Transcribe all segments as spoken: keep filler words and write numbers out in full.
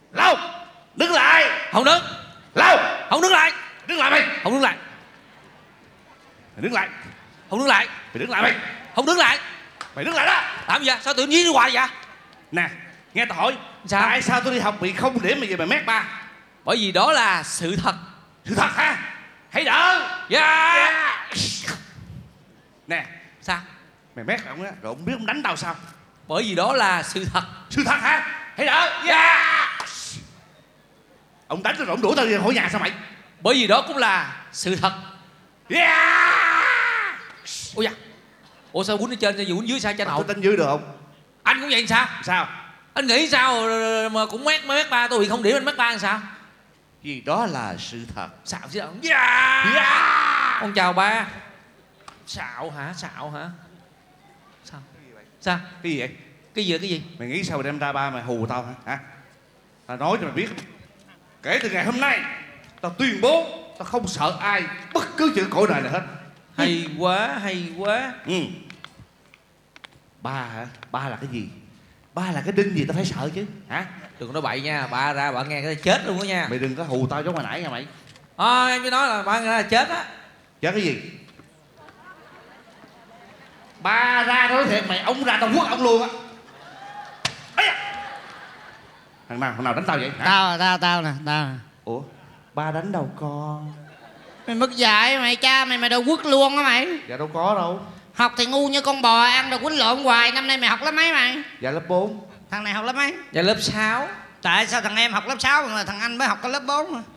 Lâu, đứng lại. Không đứng. Lâu, Không đứng lại. đứng lại mày. Không đứng lại. Mày đứng lại. Không đứng lại. Mày đứng lại mày. Không đứng lại. Mày đứng lại đó. Làm gì vậy? Sao tự nhiên đi hoài vậy? Nè, nghe tao hỏi. Sao? Tại sao tôi đi học bị không điểm mà về mày mét ba? Bởi vì đó là sự thật. Sự thật hả? Hãy đỡ. Dạ. Yeah. Nè, Sao? mày mét ông á, rồi ông biết ông đánh tao sao? Bởi vì đó là sự thật. Sự thật hả? Hãy đỡ. Yeah. Ông đánh rồi ông đuổi tao đi khỏi nhà sao mày? Bởi vì đó cũng là sự thật. Yeah. Ủa dạ. Ủa sao quýnh ở trên, sao quýnh dưới sao cho Tôi nội? đánh dưới được không? Anh cũng vậy sao? Sao? Anh nghĩ sao mà cũng mét mét ba, tôi bị không điểm anh mét ba làm sao? Vì đó là sự thật. Xạo chứ đâu. Yeah. Yeah. Con chào ba. Xạo hả? Xạo hả? Sao? Sao? Cái gì vậy? Cái gì cái gì? Mày nghĩ sao mày đem ra ba mày hù tao hả? Hả? Tao nói cho mày biết. Kể từ ngày hôm nay, tao tuyên bố tao không sợ ai bất cứ chuyện cõi đời nào hết. Hay quá, hay quá. Ừ. Ba hả? Ba là cái gì? Ba là cái đinh gì tao phải sợ chứ? Hả? Đừng có nói bậy nha, ba ra bạn nghe cái chết luôn đó nha. Mày đừng có hù tao giống hồi nãy nha mày. À, em chỉ nói là ba nghe là chết á. Chết cái gì? Ba ra nói thiệt mày, ông ra tao quất ông luôn á. Thằng nào, thằng nào đánh tao vậy? Hả? Tao tao tao nè, tao nè. Ủa? Ba đánh đâu con? Mày mất dạy mày, cha mày mày đâu quất luôn á mày. Dạ đâu có đâu. Học thì ngu như con bò, ăn rồi quýnh lộn hoài. Năm nay mày học lớp mấy mày? Dạ lớp bốn. Thằng này học lớp mấy? Dạ lớp sáu. Tại sao thằng em học lớp sáu mà thằng anh mới học có lớp bốn mà?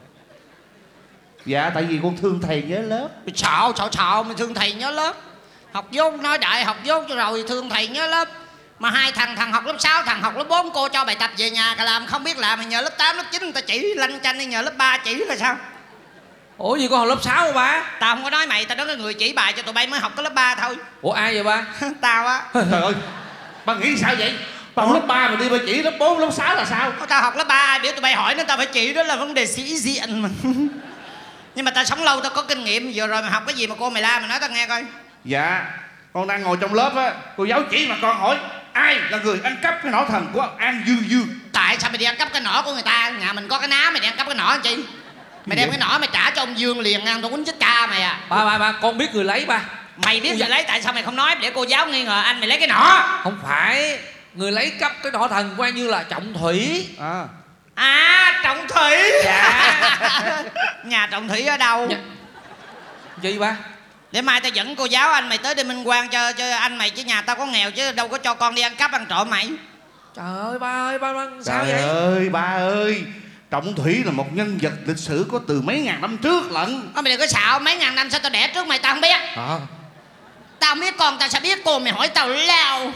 Dạ tại vì con thương thầy nhớ lớp. Mày xạo xạo xạo mày thương thầy nhớ lớp. Học dốt nói đại học dốt cho rồi thương thầy nhớ lớp. Mà hai thằng thằng học lớp sáu, thằng học lớp bốn, cô cho bài tập về nhà cả làm không biết làm, mày nhờ lớp tám, lớp chín người ta chỉ lanh chanh đi nhờ lớp ba chỉ là sao? Ủa gì con học lớp sáu hả ba? Tao không có nói mày, tao nói cái người chỉ bài cho tụi bay mới học có lớp ba thôi. Ủa ai vậy ba? Tao á. Trời ơi, ba nghĩ sao vậy? Ba học lớp ba mà đi ba chỉ lớp bốn, lớp sáu là sao? Tao học lớp ba, ai biểu tụi bay hỏi nên tao phải chỉ, đó là vấn đề sĩ diện mà. Nhưng mà tao sống lâu tao có kinh nghiệm, vừa rồi mày học cái gì mà cô mày la mày nói tao nghe coi. Dạ, con đang ngồi trong lớp á, cô giáo chỉ mà con hỏi ai là người ăn cắp cái nỏ thần của An Dương Dương? Tại sao mày đi ăn cắp cái nỏ của người ta? Nhà mình có cái ná mày đi ăn cắp cái nỏ làm chi? Mày đem cái nỏ mày trả cho ông Dương liền ăn, tao quýnh chết cha mày à. Ba ba ba con biết người lấy ba. Mày biết người lấy tại sao mày không nói để cô giáo nghi ngờ anh mày lấy cái nỏ? Không phải, người lấy cắp cái nỏ thần coi như là Trọng Thủy. À, À, Trọng Thủy. Dạ. Nhà Trọng Thủy ở đâu? Dạ. Gì ba? Để mai tao dẫn cô giáo anh mày tới để minh quan cho cho anh mày, chứ nhà tao có nghèo chứ đâu có cho con đi ăn cắp ăn trộm mày. Trời ơi ba ơi, ba, ba sao trời vậy? ơi, ba ơi, Trọng Thủy là một nhân vật lịch sử có từ mấy ngàn năm trước lận. Thôi mày đừng có xạo, mấy ngàn năm sao tao đẻ trước mày tao không biết. À. Tao không biết con tao sẽ biết, cô mày hỏi tao lao.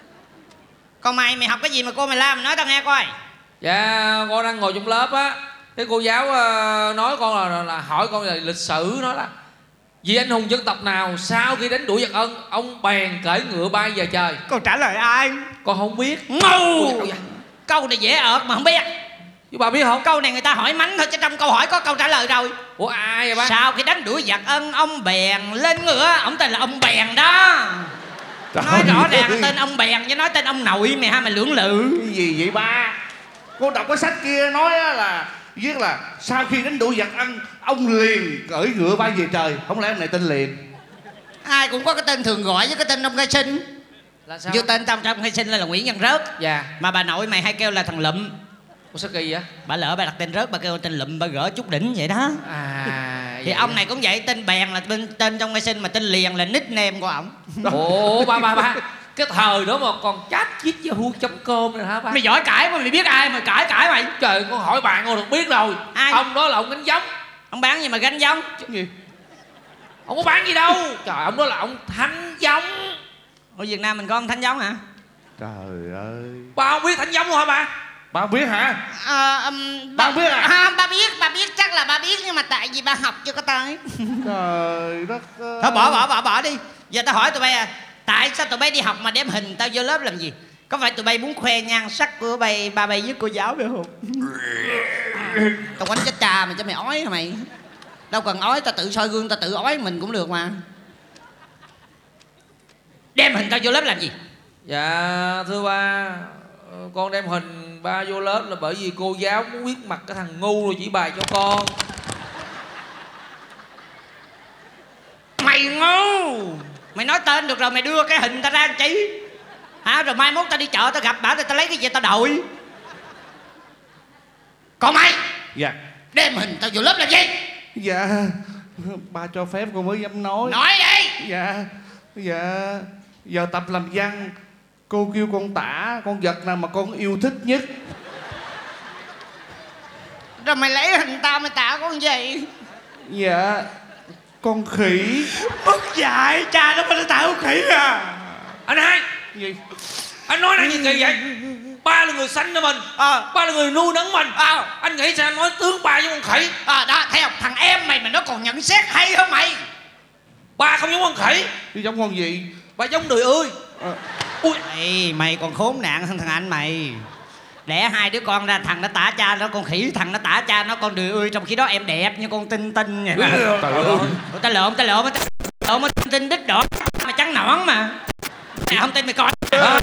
Còn mày, mày học cái gì mà cô mày la mày nói tao nghe coi. Dạ con đang ngồi trong lớp á, cái cô giáo uh, nói con là, là, là hỏi con là lịch sử, nói là vì anh hùng dân tộc nào sau khi đánh đuổi giặc Ân ông bèn cưỡi ngựa bay về trời? Con trả lời ai? Con không biết. Ngu. Câu này dễ ợt mà không biết. Chứ bà biết không? Câu này người ta hỏi mánh thôi chứ trong câu hỏi có câu trả lời rồi. Ủa ai vậy ba? Sau khi đánh đuổi giặc Ân ông bèn lên ngựa, ông tên là ông bèn đó. Trời Nói rõ ơi. ràng tên ông bèn chứ nói tên ông nội mày ha, mày lưỡng lự. Cái gì vậy ba? Cô đọc cái sách kia nói là viết là sau khi đánh đuổi giặc Ân ông liền cưỡi ngựa bay về trời. Không lẽ ông này tên Liền? Ai cũng có cái tên thường gọi với cái tên ông khai sinh. Là sao? Như tên tao trong khai sinh là Nguyễn Văn Rớt. Dạ. Mà bà nội mày hay kêu là thằng Lụm. Ủa sao kỳ vậy? Bà lỡ bà đặt tên Rớt, bà kêu tên Lụm, bà gỡ chút đỉnh vậy đó. À Thì vậy ông đó. này cũng vậy, tên Bèn là tên, tên trong khai sinh, mà tên Liền là nickname của ổng. Ủa ba ba ba, cái thời đó mà còn chat chít yahoo chấm com rồi hả ba? Mày giỏi cãi mà mày biết ai mà cãi cãi mày. Trời, con hỏi bạn con được biết rồi. Ai? Ông đó là ông Gánh Giống. Ông bán gì mà gánh giống? Gì? Ông có bán gì đâu. Trời, ông đó là ông Thanh Giống. Ở Việt Nam mình có ông Thanh Giống hả? Trời ơi. Ba không biết Thanh Giống luôn hả ba? Ba không biết hả? À, um, Ba biết à? à? Ba biết, ba biết, chắc là ba biết, nhưng mà tại vì ba học chưa có tới. Trời đất ơi. Thôi bỏ bỏ bỏ bỏ đi. Giờ tao hỏi tụi bay à, tại sao tụi bay đi học mà đem hình tao vô lớp làm gì? Có phải tụi bay muốn khoe nhan sắc của bay ba bay với cô giáo phải không? Tao quánh chết cha mày cho mày ói hả mày? Đâu cần ói, tao tự soi gương tao tự ói mình cũng được mà. Đem hình tao vô lớp làm gì? Dạ thưa ba, con đem hình ba vô lớp là bởi vì cô giáo muốn biết mặt cái thằng ngu rồi chỉ bài cho con. Mày ngu. Mày nói tên được rồi mày đưa cái hình ta ra làm chi hả? Rồi mai mốt ta đi chợ ta gặp bảo ta lấy cái gì ta đội. Còn mày Dạ. đem hình tao vô lớp là gì? Dạ ba cho phép con mới dám nói. Nói đi. Dạ. Dạ. Giờ tập làm văn, cô kêu con tả con vật nào mà con yêu thích nhất. Rồi mày lấy hình tao mày tả con gì? Dạ con khỉ. Mất dạy, cha nó phải tả con khỉ à. Anh hai, Gì? anh nói năng gì kỳ vậy? Ba là người sanh cho mình, Ờ ba là người nuôi nấng mình. Ờ Anh nghĩ sao anh nói tướng ba với con khỉ? à, đó thấy không, thằng em mày mà nó còn nhận xét hay hơn mày. Ba không giống con khỉ, Chứ giống con gì? ba giống đời ơi. À, Ui, Mày, mày còn khốn nạn hơn thằng anh mày. Đẻ hai đứa con ra, thằng nó tả cha nó con khỉ, thằng nó tả cha nó con đười ơi. Trong khi đó em đẹp như con tinh tinh vậy. trời ơi. Ủa, ta lộn, ta lộn, ta lộn, tinh tinh đít đỏ mà trắng nõn mà. Mày không tin mày coi. à.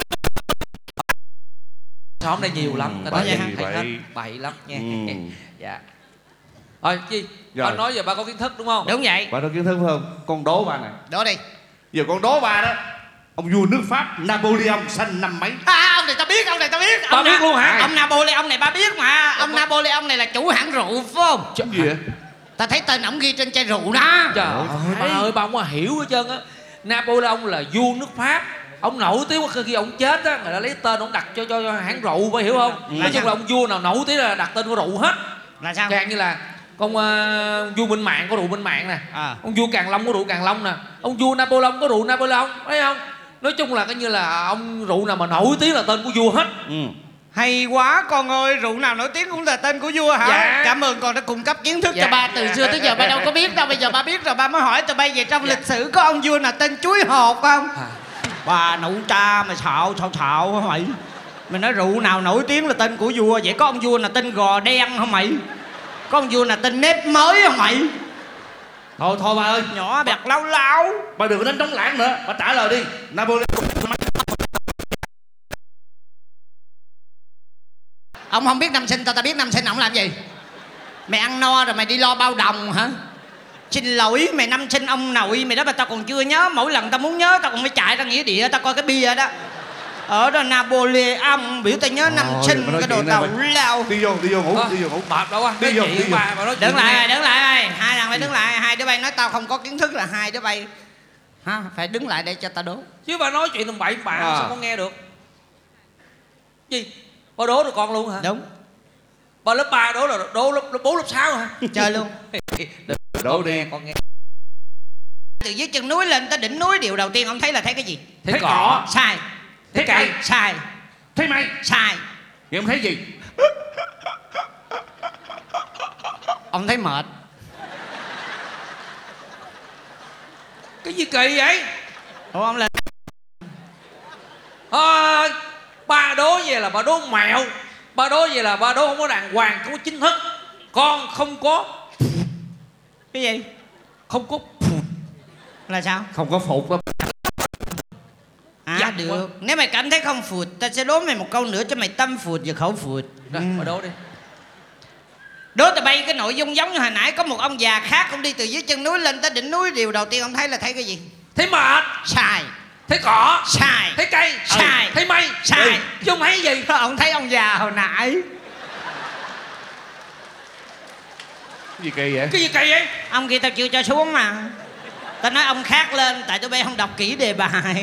Xóm đây nhiều lắm, Ừ, ta nói bậy, vậy hết, bậy. bậy lắm nha. Ừ. Dạ. Thôi chi? Rồi. Anh nói giờ ba có kiến thức đúng không? Đúng vậy. Bà nói kiến thức phải không? Con đố bà nè. Đó đi. Giờ con đố bà đó. Ông vua nước Pháp Napoleon sinh năm mấy? À, ông này ta biết, ông này ta biết. Ba Ông biết Na- luôn hả? Ông Napoleon này ba biết mà. Ông Napoleon này là chủ hãng rượu phải không? Chấm gì vậy? Ta thấy tên ổng ghi trên chai rượu đó. Trời ơi, ba ơi, ba không có hiểu hết trơn á. Napoleon là vua nước Pháp. Ông nổi tiếng quá, khi ông chết á, người ta lấy tên ông đặt cho cho, cho hãng rượu, phải hiểu không? Ừ. Nói chung là ông vua nào nổi tiếng là đặt tên của rượu hết. Là sao? Càng như là con uh, vua Minh Mạng có rượu Minh Mạng nè, À. ông vua Càn Long có rượu Càn Long nè, ông vua Napoleon có rượu Napoleon, thấy không? Nói chung là coi như là ông rượu nào mà nổi tiếng là tên của vua hết. Ừ. Hay quá con ơi, rượu nào nổi tiếng cũng là tên của vua hả? Dạ. Cảm ơn con đã cung cấp kiến thức Dạ. cho ba từ xưa tới giờ ba đâu có biết đâu. Bây giờ ba biết rồi, ba mới hỏi tụi bay về trong Dạ. lịch sử có ông vua nào tên chuối hột không? À. Bà nụ cha mày xạo xạo xạo hả mày? Mày nói rượu nào nổi tiếng là tên của vua, vậy có ông vua nào tên gò đen không mày? Có ông vua nào tên nếp mới không mày? Thôi thôi bà ơi. Nhỏ bẹt lau lau. Bà đừng có đánh trống lãng nữa. Bà trả lời đi. Napoleon. Ông không biết năm sinh tao, tao biết năm sinh ông làm gì? Mày ăn no rồi mày đi lo bao đồng hả? Xin lỗi mày, năm sinh ông nội mày đó mà tao còn chưa nhớ. Mỗi lần tao muốn nhớ tao còn phải chạy ra nghĩa địa tao coi cái bia đó. Ở đó Napoleon biểu tao nhớ năm Ôi, sinh mà nói cái đồ chuyện này tàu mày- lao. Đi vô, đi vô ngủ, Ờ, đi vô ngủ. Mệt đâu quá. Đi vô, đi vô. Bà, bà nói chuyện Đứng lại nghe. ơi, đứng lại ơi. Hai thằng phải đứng lại. Hai đứa bay nói tao không có kiến thức là hai đứa bay ha, phải đứng lại để cho tao đố. Chứ bà nói chuyện tầm bậy bạ À. sao con nghe được? Gì? Bà đố được con luôn hả? Đúng. Bà lớp ba đố là đố lớp, lớp bốn lớp sáu hả? Chơi luôn. Đố Con đi. nghe, con nghe. Từ dưới chân núi lên tới đỉnh núi, điều đầu tiên ông thấy là thấy cái gì? Thấy Thấy cỏ. cỏ. Sai. Thấy cây. Sai. Thấy mày. Sai. Vậy em thấy gì? Ông thấy mệt. Cái gì kỳ vậy? Ủa ông lên. À, ba đố về là ba đố mẹo. Ba đố về là ba đố không có đàng hoàng, không có chính thức. Con không có. Cái gì? Không có. Là sao? Không có phục đâu. À Dạ, được. quá. Nếu mày cảm thấy không phụt, ta sẽ đố mày một câu nữa cho mày tâm phụt và khẩu phụt. Rồi, Ừ. bà đố đi. Đố tụi bay cái nội dung giống như hồi nãy. Có một ông già khác, ông đi từ dưới chân núi lên tới đỉnh núi, điều đầu tiên ông thấy là thấy cái gì? Thấy mệt. Sai. Thấy cỏ. Sai. Thấy cây. Sai. Ừ. Thấy mây. Sai. Ừ. Chứ không thấy gì. Ông thấy ông già hồi nãy. Cái gì kỳ vậy? Cái gì kỳ vậy? Ông kia tao chưa cho xuống mà. Tao nói ông khác lên, tại tụi bay không đọc kỹ đề bài.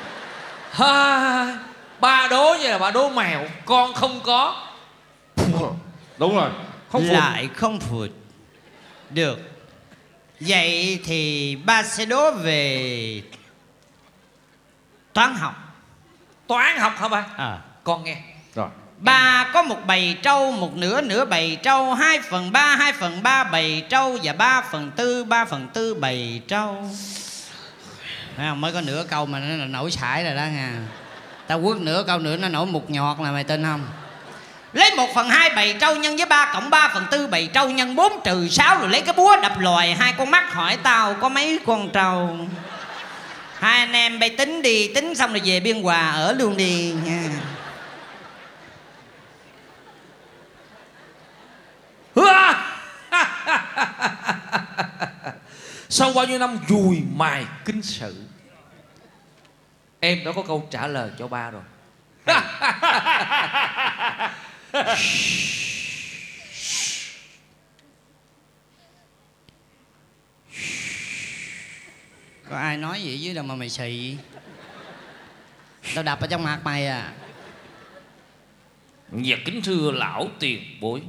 À, ba đố vậy là ba đố mèo. Con không có. Đúng rồi. Không phục. Lại không phụt. Được. Vậy thì ba sẽ đố về toán học. Toán học hả ba? À. Con nghe. Rồi. Ba có một bầy trâu, một nửa nửa bầy trâu, hai phần ba, hai phần ba bầy trâu và ba phần tư, ba phần tư bầy trâu. Thấy không? Mới có nửa câu mà nó nổi sải rồi đó nha. Tao quất nửa câu nữa nó nổi một nhọt là mày tin không? Lấy một phần hai bầy trâu nhân với ba cộng ba phần tư bầy trâu nhân bốn trừ sáu, rồi lấy cái búa đập lòi hai con mắt hỏi tao có mấy con trâu. Hai anh em bay tính đi, tính xong rồi về Biên Hòa ở luôn đi nha. sau bao nhiêu năm dùi mài kinh sử, em đã có câu trả lời cho ba rồi. Có ai nói gì dưới đâu mà mày xì? Tao đập ở trong mặt mày à. Dạ kính thưa lão tiền bối,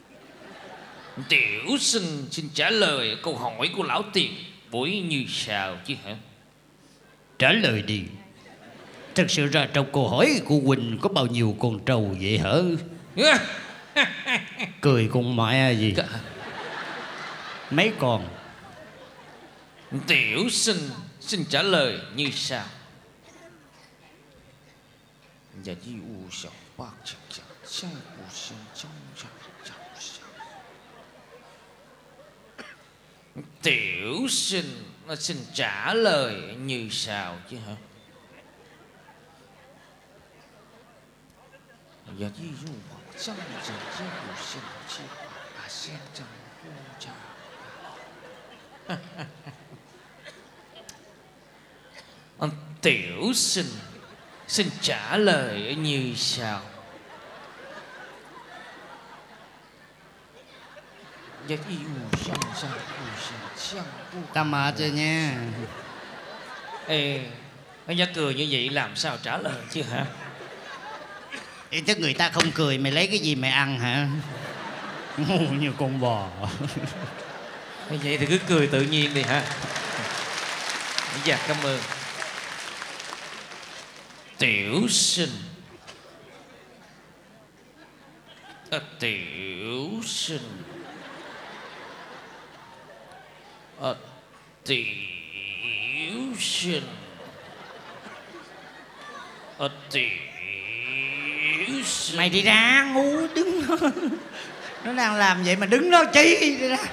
tiểu sinh xin trả lời câu hỏi của lão tiền bối như sau chứ hả? Trả lời đi. Thật sự ra trong câu hỏi của Quỳnh có bao nhiêu con trâu vậy hả? Cười con mẹ gì? Mấy con? Tiểu sinh xin trả lời như sau. Dạ di u sầu bác chẳng chẳng chẳng u sinh trong chẳng chẳng chẳng. Tiểu sinh xin trả lời như sau chứ hả? Dạ di u bác chẳng chẳng chẳng u sinh chi à sen chẳng u chẳng. Tiểu sinh xin trả lời như sau. Dạ y u sang sang u sang sang u. Tao mệt rồi nha. Ê, anh nhắc cười như vậy làm sao trả lời chứ hả? Ê, chứ người ta không cười mày lấy cái gì mày ăn hả? Ngu như con bò. Vậy thì cứ cười tự nhiên đi hả? Dạ cảm ơn. Tiểu sinh à, tiểu sinh à, tiểu sinh à, tiểu sinh. Mày đi ra ngu đứng đó. Nó đang làm vậy mà đứng đó chi đi ra.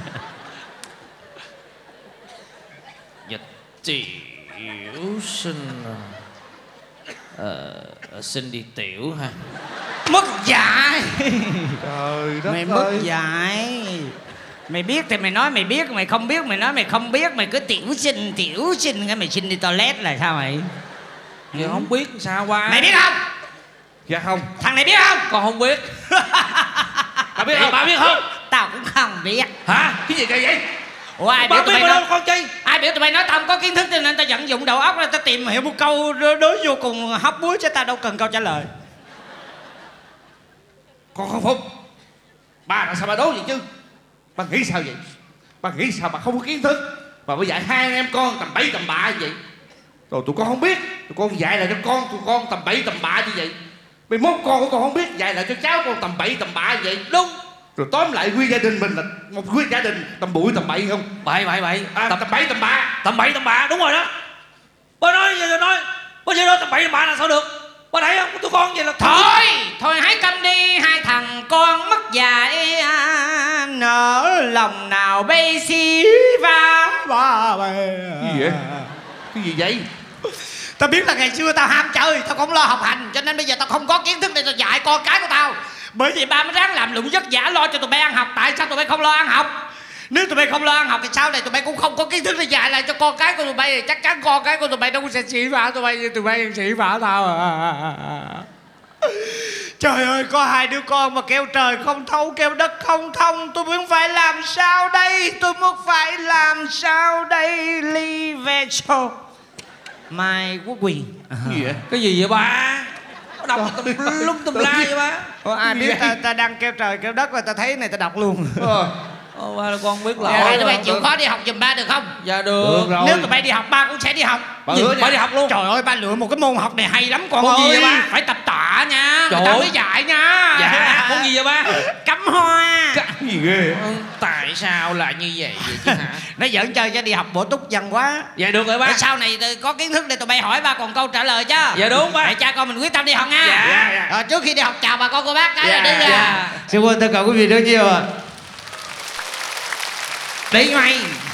Dạ tiểu sinh Ờ, xin đi tiểu ha. Mất dạy. Trời đất Mày ơi. mất dạy. Mày biết thì mày nói mày biết, mày không biết mày nói mày không biết. Mày cứ tiểu sinh tiểu sinh cái mày xin đi toilet là sao mày? Giờ ừ. không biết sao qua. Mày biết không? Dạ không. Thằng này biết không? Con không biết. Bà biết không? Bà biết không? Tao cũng không biết. Hả? Cái gì vậy vậy? Ủa ai bà biểu tụi biết bay đâu nói, con chi? ai biểu tụi bay nói tao không có kiến thức cho nên tao vận dụng đầu óc ra tao tìm hiểu một câu đối vô cùng hóc búa chứ tao đâu cần câu trả lời. Con không phục. Bà là sao bà đố vậy chứ? Bà nghĩ sao vậy? Bà nghĩ sao bà không có kiến thức mà bà dạy hai anh em con tầm bậy tầm bạ như vậy? Rồi tụi con không biết, tụi con dạy lại cho con tụi con tầm bậy tầm bạ như vậy. Mai mốt con của con không biết, dạy lại cho cháu con tầm bậy tầm bạ như vậy. Đúng. Rồi tóm lại nguyên gia đình mình là một nguyên gia đình tầm bụi tầm bậy không? Bậy bậy bậy. À, tầm, tầm bậy tầm bạ. Tầm bậy tầm bạ, đúng rồi đó. Bà nói gì rồi nói. Bà gì đó tầm bậy tầm bạ là sao được? Bà thấy không? Tụi con vậy là Thôi, thôi hãy câm đi. Hai thằng con mất dạy à, nở lòng nào bay xí va ba bè. Cái gì vậy? Cái gì vậy? Tao biết là ngày xưa tao ham chơi, tao không lo học hành, cho nên bây giờ tao không có kiến thức để tao dạy con cái của tao. Bởi vì ba mới ráng làm lụng vất vả lo cho tụi bay ăn học. Tại sao tụi bay không lo ăn học? Nếu tụi bay không lo ăn học thì sau này tụi bay cũng không có kiến thức để dạy lại cho con cái của tụi bay. Thì chắc chắn con cái của tụi bay đâu sẽ sĩ vả tụi bay như tụi bay sĩ vả tao à. Trời ơi, có hai đứa con mà kêu trời không thấu, kêu đất không thông. Tôi muốn phải làm sao đây? Tôi muốn phải làm sao đây? Ly về cho Mai Quốc Quyền. Cái gì vậy? Cái gì vậy ba? Đọc tùm lum tùm la vậy ba? Ủa, ai biết ta, ta đang kêu trời kêu đất rồi ta thấy này ta đọc luôn. Ờ. Ồ, ba là con biết Dạ, lỗi. hai tụi bay chịu khó đi học giùm ba được không? Dạ được. Được rồi. Nếu tụi bay đi học ba cũng sẽ đi học. Bà Gì? hứa Ba nha. đi học luôn. Trời ơi, ba lựa một cái môn học này hay lắm con Môn ơi. gì vậy ba? Phải tập tạ nha. Trời Người ta ơi. mới dạy nha. Dạ, món gì vậy ba? Cắm hoa. Cái gì ghê? Ừ, tại sao lại như vậy vậy chứ hả? Nó giỡn chơi cho đi học bổ túc dần quá. Dạ được rồi ba. Để sau này có kiến thức để tụi bay hỏi ba còn câu trả lời chứ. Dạ đúng ba. Để cha con mình quyết tâm đi học nha. Dạ. Dạ, dạ. Rồi, trước khi đi học chào bà con cô bác cái Dạ, là đi ra. dạ. Xin quên tất cả quý vị rất nhiều ạ. Đi ngay.